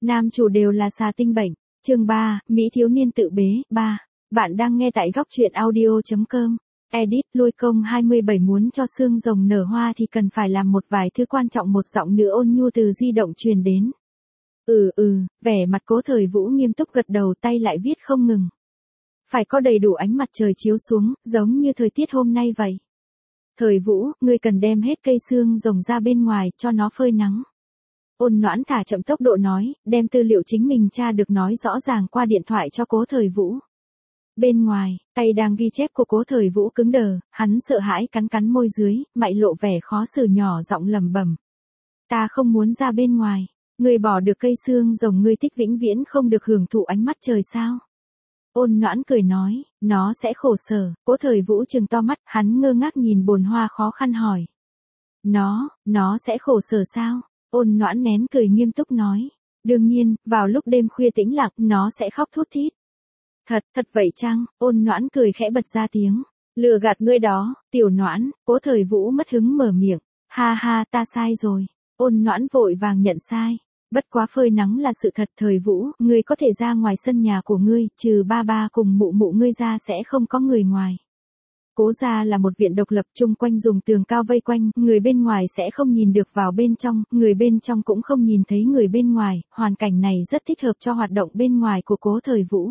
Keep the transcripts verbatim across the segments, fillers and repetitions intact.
Nam chủ đều là xà tinh bệnh. Chương ba, Mỹ thiếu niên tự bế. ba. Bạn đang nghe tại góc truyện audio chấm com. Edit lôi công hai mươi bảy muốn cho xương rồng nở hoa thì cần phải làm một vài thứ quan trọng. Một giọng nữ ôn nhu từ di động truyền đến. Ừ ừ, vẻ mặt Cố Thời Vũ nghiêm túc gật đầu, tay lại viết không ngừng. Phải có đầy đủ ánh mặt trời chiếu xuống, giống như thời tiết hôm nay vậy. Thời Vũ, ngươi cần đem hết cây xương rồng ra bên ngoài, cho nó phơi nắng. Ôn Noãn thả chậm tốc độ nói, đem tư liệu chính mình tra được nói rõ ràng qua điện thoại cho Cố Thời Vũ. Bên ngoài, tay đang ghi chép của Cố Thời Vũ cứng đờ, hắn sợ hãi cắn cắn môi dưới, mày lộ vẻ khó xử nhỏ giọng lẩm bẩm. Ta không muốn ra bên ngoài, ngươi bỏ được cây xương rồng ngươi thích vĩnh viễn không được hưởng thụ ánh mặt trời sao? Ôn Noãn cười nói, nó sẽ khổ sở. Cố Thời Vũ trừng to mắt, hắn ngơ ngác nhìn bồn hoa khó khăn hỏi. Nó, nó sẽ khổ sở sao? Ôn Noãn nén cười nghiêm túc nói. Đương nhiên, vào lúc đêm khuya tĩnh lặng, nó sẽ khóc thút thít. Thật, thật vậy chăng? Ôn Noãn cười khẽ bật ra tiếng. Lừa gạt ngươi đó, tiểu Noãn. Cố Thời Vũ mất hứng mở miệng. Ha ha, ta sai rồi. Ôn Noãn vội vàng nhận sai. Bất quá phơi nắng là sự thật. Thời Vũ, ngươi có thể ra ngoài sân nhà của ngươi, trừ ba ba cùng mụ mụ ngươi ra sẽ không có người ngoài. Cố gia là một viện độc lập, chung quanh dùng tường cao vây quanh, người bên ngoài sẽ không nhìn được vào bên trong, người bên trong cũng không nhìn thấy người bên ngoài, hoàn cảnh này rất thích hợp cho hoạt động bên ngoài của Cố Thời Vũ.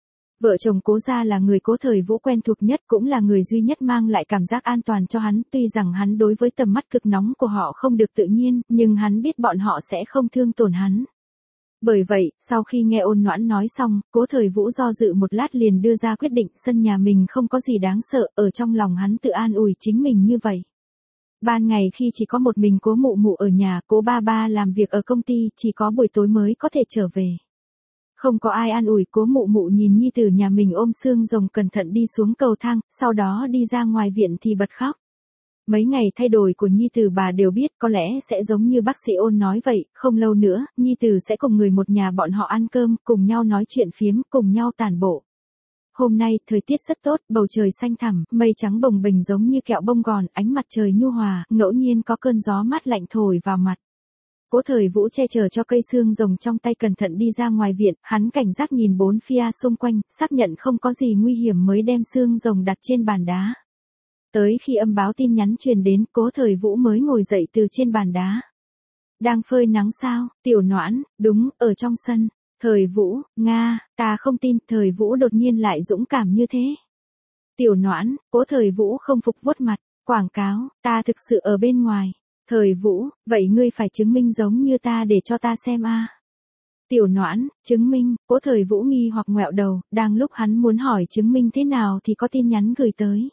Vợ chồng Cố gia là người Cố Thời Vũ quen thuộc nhất, cũng là người duy nhất mang lại cảm giác an toàn cho hắn, tuy rằng hắn đối với tầm mắt cực nóng của họ không được tự nhiên, nhưng hắn biết bọn họ sẽ không thương tổn hắn. Bởi vậy, sau khi nghe Ôn Noãn nói xong, Cố Thời Vũ do dự một lát liền đưa ra quyết định, sân nhà mình không có gì đáng sợ, ở trong lòng hắn tự an ủi chính mình như vậy. Ban ngày khi chỉ có một mình Cố mụ mụ ở nhà, Cố ba ba làm việc ở công ty, chỉ có buổi tối mới có thể trở về. Không có ai an ủi, Cố mụ mụ nhìn nhi tử nhà mình ôm xương rồng cẩn thận đi xuống cầu thang, sau đó đi ra ngoài viện thì bật khóc. Mấy ngày thay đổi của nhi tử bà đều biết, có lẽ sẽ giống như bác sĩ Ôn nói vậy, không lâu nữa, nhi tử sẽ cùng người một nhà bọn họ ăn cơm, cùng nhau nói chuyện phiếm, cùng nhau tản bộ. Hôm nay, thời tiết rất tốt, bầu trời xanh thẳm, mây trắng bồng bềnh giống như kẹo bông gòn, ánh mặt trời nhu hòa, ngẫu nhiên có cơn gió mát lạnh thổi vào mặt. Cố Thời Vũ che chở cho cây xương rồng trong tay cẩn thận đi ra ngoài viện, hắn cảnh giác nhìn bốn phía xung quanh, xác nhận không có gì nguy hiểm mới đem xương rồng đặt trên bàn đá. Tới khi âm báo tin nhắn truyền đến, Cố Thời Vũ mới ngồi dậy từ trên bàn đá. Đang phơi nắng sao, tiểu Noãn? Đúng, ở trong sân. Thời Vũ, Nga, ta không tin. Thời Vũ đột nhiên lại dũng cảm như thế. Tiểu Noãn, Cố Thời Vũ không phục vuốt mặt. Quảng cáo, ta thực sự ở bên ngoài. Thời Vũ, vậy ngươi phải chứng minh giống như ta để cho ta xem a. Tiểu Noãn, chứng minh? Cố Thời Vũ nghi hoặc ngoẹo đầu, đang lúc hắn muốn hỏi chứng minh thế nào thì có tin nhắn gửi tới.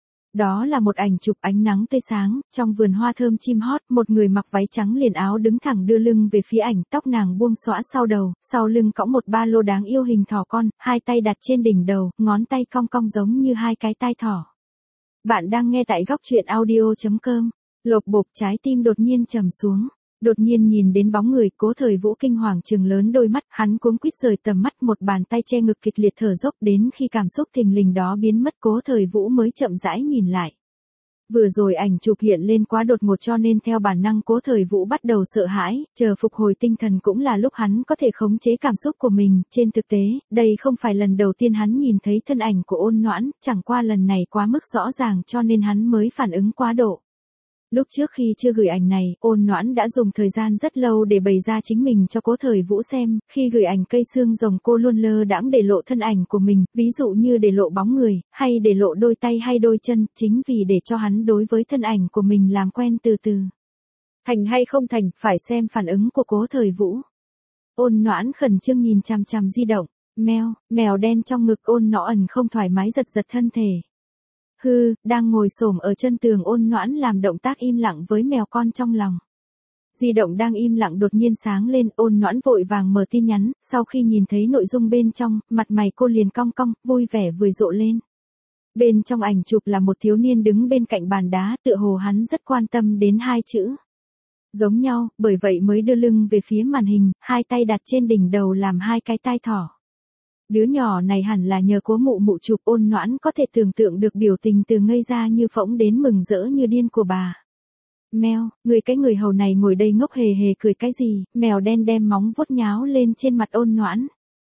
Đó là một ảnh chụp ánh nắng tươi sáng, trong vườn hoa thơm chim hót, một người mặc váy trắng liền áo đứng thẳng đưa lưng về phía ảnh, tóc nàng buông xõa sau đầu, sau lưng cõng một ba lô đáng yêu hình thỏ con, hai tay đặt trên đỉnh đầu, ngón tay cong cong giống như hai cái tai thỏ. Bạn đang nghe tại góc truyện audio chấm com. Lộp bộp, trái tim đột nhiên trầm xuống. Đột nhiên nhìn đến bóng người, Cố Thời Vũ kinh hoàng trừng lớn đôi mắt, hắn cuống quýt rời tầm mắt, một bàn tay che ngực kịch liệt thở dốc, đến khi cảm xúc thình lình đó biến mất, Cố Thời Vũ mới chậm rãi nhìn lại. Vừa rồi ảnh chụp hiện lên quá đột ngột cho nên theo bản năng Cố Thời Vũ bắt đầu sợ hãi, chờ phục hồi tinh thần cũng là lúc hắn có thể khống chế cảm xúc của mình, trên thực tế, đây không phải lần đầu tiên hắn nhìn thấy thân ảnh của Ôn Noãn, chẳng qua lần này quá mức rõ ràng cho nên hắn mới phản ứng quá độ. Lúc trước khi chưa gửi ảnh này, Ôn Noãn đã dùng thời gian rất lâu để bày ra chính mình cho Cố Thời Vũ xem, khi gửi ảnh cây xương rồng cô luôn lơ đãng để lộ thân ảnh của mình, ví dụ như để lộ bóng người, hay để lộ đôi tay hay đôi chân, chính vì để cho hắn đối với thân ảnh của mình làm quen từ từ. Thành hay không thành, phải xem phản ứng của Cố Thời Vũ. Ôn Noãn khẩn trương nhìn chằm chằm di động, mèo, mèo đen trong ngực Ôn Noãn không thoải mái giật giật thân thể. Hư, đang ngồi xổm ở chân tường Ôn Noãn làm động tác im lặng với mèo con trong lòng. Di động đang im lặng đột nhiên sáng lên, Ôn Noãn vội vàng mở tin nhắn, sau khi nhìn thấy nội dung bên trong, mặt mày cô liền cong cong, vui vẻ vừa rộ lên. Bên trong ảnh chụp là một thiếu niên đứng bên cạnh bàn đá, tựa hồ hắn rất quan tâm đến hai chữ. Giống nhau, bởi vậy mới đưa lưng về phía màn hình, hai tay đặt trên đỉnh đầu làm hai cái tai thỏ. Đứa nhỏ này hẳn là nhờ Cố mụ mụ chụp. Ôn Noãn có thể tưởng tượng được biểu tình từ ngây ra như phỗng đến mừng rỡ như điên của bà. Mèo, người cái người hầu này ngồi đây ngốc hề hề cười cái gì, mèo đen đem móng vuốt nháo lên trên mặt Ôn Noãn.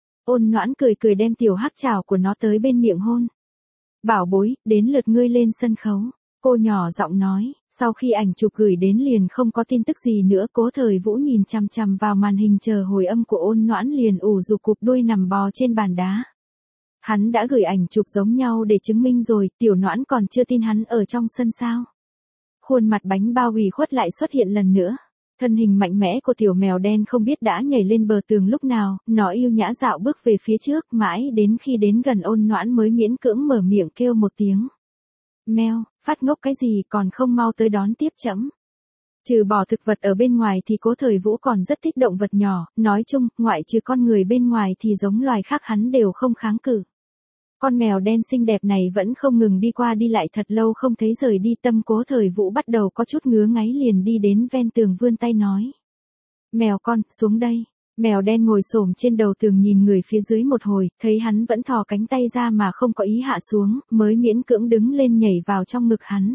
Ôn Noãn cười cười đem tiểu hắc chảo của nó tới bên miệng hôn. Bảo bối, đến lượt ngươi lên sân khấu. Cô nhỏ giọng nói, sau khi ảnh chụp gửi đến liền không có tin tức gì nữa. Cố Thời Vũ nhìn chằm chằm vào màn hình chờ hồi âm của Ôn Noãn liền ủ rục cụp đuôi nằm bò trên bàn đá. Hắn đã gửi ảnh chụp giống nhau để chứng minh rồi, tiểu Noãn còn chưa tin hắn ở trong sân sao. Khuôn mặt bánh bao ủy khuất lại xuất hiện lần nữa. Thân hình mạnh mẽ của tiểu mèo đen không biết đã nhảy lên bờ tường lúc nào, nó yêu nhã dạo bước về phía trước mãi đến khi đến gần Ôn Noãn mới miễn cưỡng mở miệng kêu một tiếng. Mèo, phát ngốc cái gì còn không mau tới đón tiếp trẫm. Trừ bỏ thực vật ở bên ngoài thì Cố Thời Vũ còn rất thích động vật nhỏ, nói chung, ngoại trừ con người bên ngoài thì giống loài khác hắn đều không kháng cự. Con mèo đen xinh đẹp này vẫn không ngừng đi qua đi lại thật lâu không thấy rời đi, tâm Cố Thời Vũ bắt đầu có chút ngứa ngáy liền đi đến ven tường vươn tay nói. Mèo con, xuống đây. Mèo đen ngồi xổm trên đầu tường nhìn người phía dưới một hồi, thấy hắn vẫn thò cánh tay ra mà không có ý hạ xuống, mới miễn cưỡng đứng lên nhảy vào trong ngực hắn.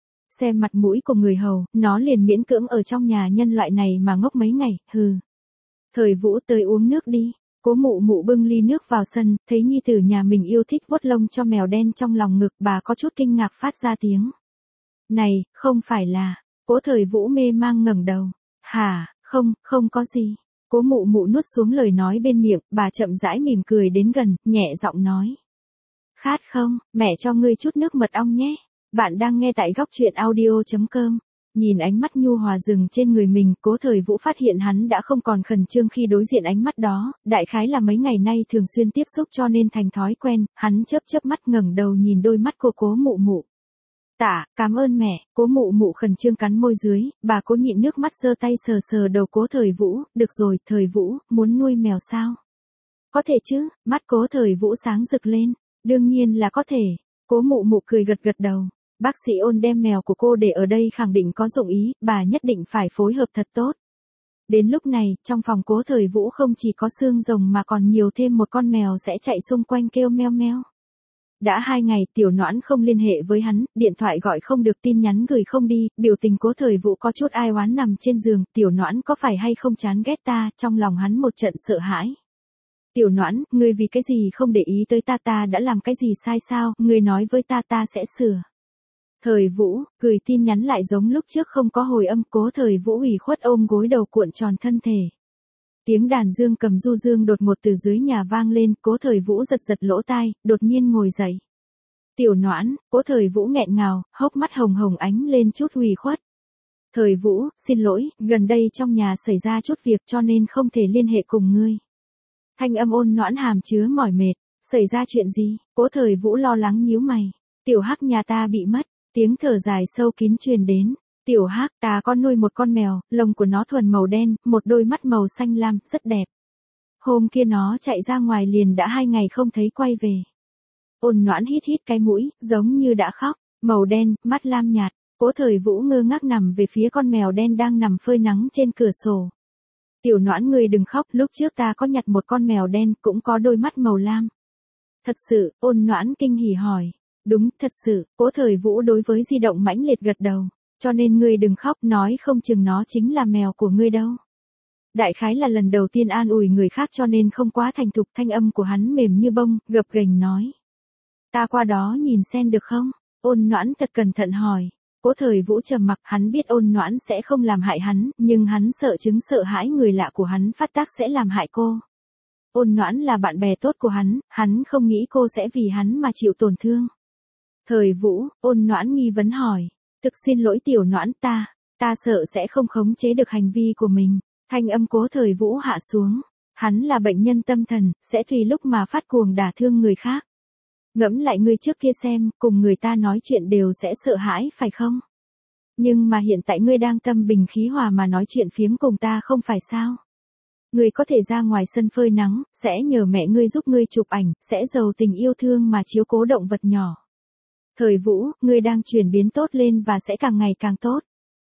Xem mặt mũi của người hầu, nó liền miễn cưỡng ở trong nhà nhân loại này mà ngốc mấy ngày, hừ. Thời Vũ tới uống nước đi. Cố mụ mụ bưng ly nước vào sân, thấy nhi tử nhà mình yêu thích vuốt lông cho mèo đen trong lòng ngực, bà có chút kinh ngạc phát ra tiếng. Này, không phải là, Cố Thời Vũ mê mang ngẩng đầu. Hả, không, không có gì. Cố mụ mụ nuốt xuống lời nói bên miệng, bà chậm rãi mỉm cười đến gần, nhẹ giọng nói. Khát không, mẹ cho ngươi chút nước mật ong nhé. Bạn đang nghe tại góc truyện audio chấm com. Nhìn ánh mắt nhu hòa rừng trên người mình, Cố Thời Vũ phát hiện hắn đã không còn khẩn trương khi đối diện ánh mắt đó, đại khái là mấy ngày nay thường xuyên tiếp xúc cho nên thành thói quen, hắn chớp chớp mắt ngẩng đầu nhìn đôi mắt của Cố mụ mụ. Tạ, cảm ơn mẹ. Cố mụ mụ khẩn trương cắn môi dưới, bà Cố nhịn nước mắt giơ tay sờ sờ đầu Cố Thời Vũ, được rồi, Thời Vũ, muốn nuôi mèo sao? Có thể chứ, mắt Cố Thời Vũ sáng rực lên, đương nhiên là có thể. Cố mụ mụ cười gật gật đầu. Bác sĩ Ôn đem mèo của cô để ở đây khẳng định có dụng ý, bà nhất định phải phối hợp thật tốt. Đến lúc này, trong phòng Cố Thời Vũ không chỉ có xương rồng mà còn nhiều thêm một con mèo sẽ chạy xung quanh kêu meo meo. Đã hai ngày tiểu Noãn không liên hệ với hắn, điện thoại gọi không được, tin nhắn gửi không đi, biểu tình Cố Thời Vũ có chút ai oán nằm trên giường, tiểu Noãn có phải hay không chán ghét ta, trong lòng hắn một trận sợ hãi. Tiểu Noãn, ngươi vì cái gì không để ý tới ta, ta đã làm cái gì sai sao, ngươi nói với ta ta sẽ sửa. Thời Vũ, gửi tin nhắn lại giống lúc trước không có hồi âm. Cố Thời Vũ ủy khuất ôm gối đầu cuộn tròn thân thể. Tiếng đàn dương cầm du dương đột ngột từ dưới nhà vang lên, Cố Thời Vũ giật giật lỗ tai, đột nhiên ngồi dậy. Tiểu Noãn, Cố Thời Vũ nghẹn ngào, hốc mắt hồng hồng ánh lên chút ủy khuất. Thời Vũ, xin lỗi, gần đây trong nhà xảy ra chút việc cho nên không thể liên hệ cùng ngươi. Thanh âm Ôn Noãn hàm chứa mỏi mệt. Xảy ra chuyện gì? Cố Thời Vũ lo lắng nhíu mày. Tiểu Hắc nhà ta bị mất. Tiếng thở dài sâu kín truyền đến. Tiểu Hắc, ta có nuôi một con mèo, lông của nó thuần màu đen, một đôi mắt màu xanh lam, rất đẹp. Hôm kia nó chạy ra ngoài liền đã hai ngày không thấy quay về. Ôn Noãn hít hít cái mũi, giống như đã khóc. Màu đen, mắt lam nhạt. Cố Thời Vũ ngơ ngác nằm về phía con mèo đen đang nằm phơi nắng trên cửa sổ. Tiểu Noãn, ngươi đừng khóc, lúc trước ta có nhặt một con mèo đen cũng có đôi mắt màu lam. Thật sự? Ôn Noãn kinh hỉ hỏi. Đúng, thật sự. Cố Thời Vũ đối với di động mãnh liệt gật đầu. Cho nên ngươi đừng khóc, nói không chừng nó chính là mèo của ngươi đâu. Đại khái là lần đầu tiên an ủi người khác cho nên không quá thành thục, thanh âm của hắn mềm như bông, gập ghềnh nói. Ta qua đó nhìn xem được không? Ôn Noãn thật cẩn thận hỏi. Cố Thời Vũ trầm mặc, hắn biết Ôn Noãn sẽ không làm hại hắn, nhưng hắn sợ chứng sợ hãi người lạ của hắn phát tác sẽ làm hại cô. Ôn Noãn là bạn bè tốt của hắn, hắn không nghĩ cô sẽ vì hắn mà chịu tổn thương. Thời Vũ, Ôn Noãn nghi vấn hỏi. Thực xin lỗi Tiểu Noãn, ta, ta sợ sẽ không khống chế được hành vi của mình. Thanh âm Cố Thời Vũ hạ xuống. Hắn là bệnh nhân tâm thần, sẽ tùy lúc mà phát cuồng đả thương người khác. Ngẫm lại ngươi trước kia xem, cùng người ta nói chuyện đều sẽ sợ hãi phải không? Nhưng mà hiện tại ngươi đang tâm bình khí hòa mà nói chuyện phiếm cùng ta không phải sao? Ngươi có thể ra ngoài sân phơi nắng, sẽ nhờ mẹ ngươi giúp ngươi chụp ảnh, sẽ giàu tình yêu thương mà chiếu cố động vật nhỏ. Thời Vũ, ngươi đang chuyển biến tốt lên và sẽ càng ngày càng tốt.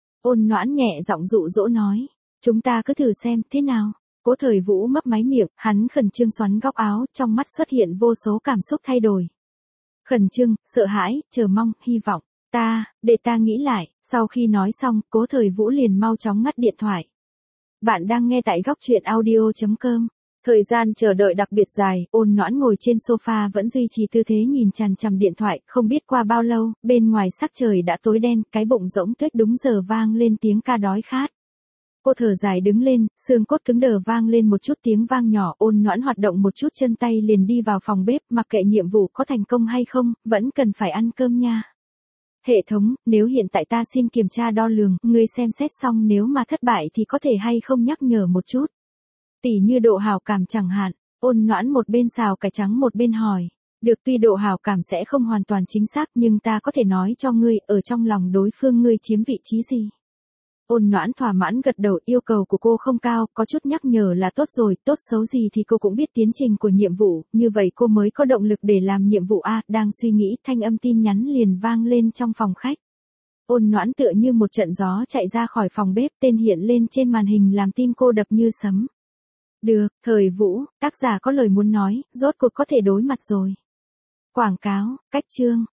Ôn Noãn nhẹ giọng dụ dỗ nói. Chúng ta cứ thử xem, thế nào? Cố Thời Vũ mấp máy miệng, hắn khẩn trương xoắn góc áo, trong mắt xuất hiện vô số cảm xúc thay đổi. Khẩn trương, sợ hãi, chờ mong, hy vọng. Ta, để ta nghĩ lại, sau khi nói xong, Cố Thời Vũ liền mau chóng ngắt điện thoại. Bạn đang nghe tại góc truyện audio.com. Thời gian chờ đợi đặc biệt dài, Ôn Noãn ngồi trên sofa vẫn duy trì tư thế nhìn chằm chằm điện thoại, không biết qua bao lâu, bên ngoài sắc trời đã tối đen, cái bụng rỗng tuếch đúng giờ vang lên tiếng ca đói khát. Cô thở dài đứng lên, xương cốt cứng đờ vang lên một chút tiếng vang nhỏ, Ôn Noãn hoạt động một chút chân tay liền đi vào phòng bếp, mặc kệ nhiệm vụ có thành công hay không, vẫn cần phải ăn cơm nha. Hệ thống, nếu hiện tại ta xin kiểm tra đo lường, ngươi xem xét xong nếu mà thất bại thì có thể hay không nhắc nhở một chút. Tỉ như độ hảo cảm chẳng hạn. Ôn Noãn một bên xào cải trắng một bên hỏi. Được, tuy độ hảo cảm sẽ không hoàn toàn chính xác nhưng ta có thể nói cho ngươi, ở trong lòng đối phương ngươi chiếm vị trí gì. Ôn Noãn thỏa mãn gật đầu, yêu cầu của cô không cao, có chút nhắc nhở là tốt rồi, tốt xấu gì thì cô cũng biết tiến trình của nhiệm vụ, như vậy cô mới có động lực để làm nhiệm vụ a. Đang suy nghĩ, thanh âm tin nhắn liền vang lên trong phòng khách. Ôn Noãn tựa như một trận gió chạy ra khỏi phòng bếp, tên hiện lên trên màn hình làm tim cô đập như sấm. Được, Thời Vũ, tác giả có lời muốn nói, rốt cuộc có thể đối mặt rồi. Quảng cáo, cách chương.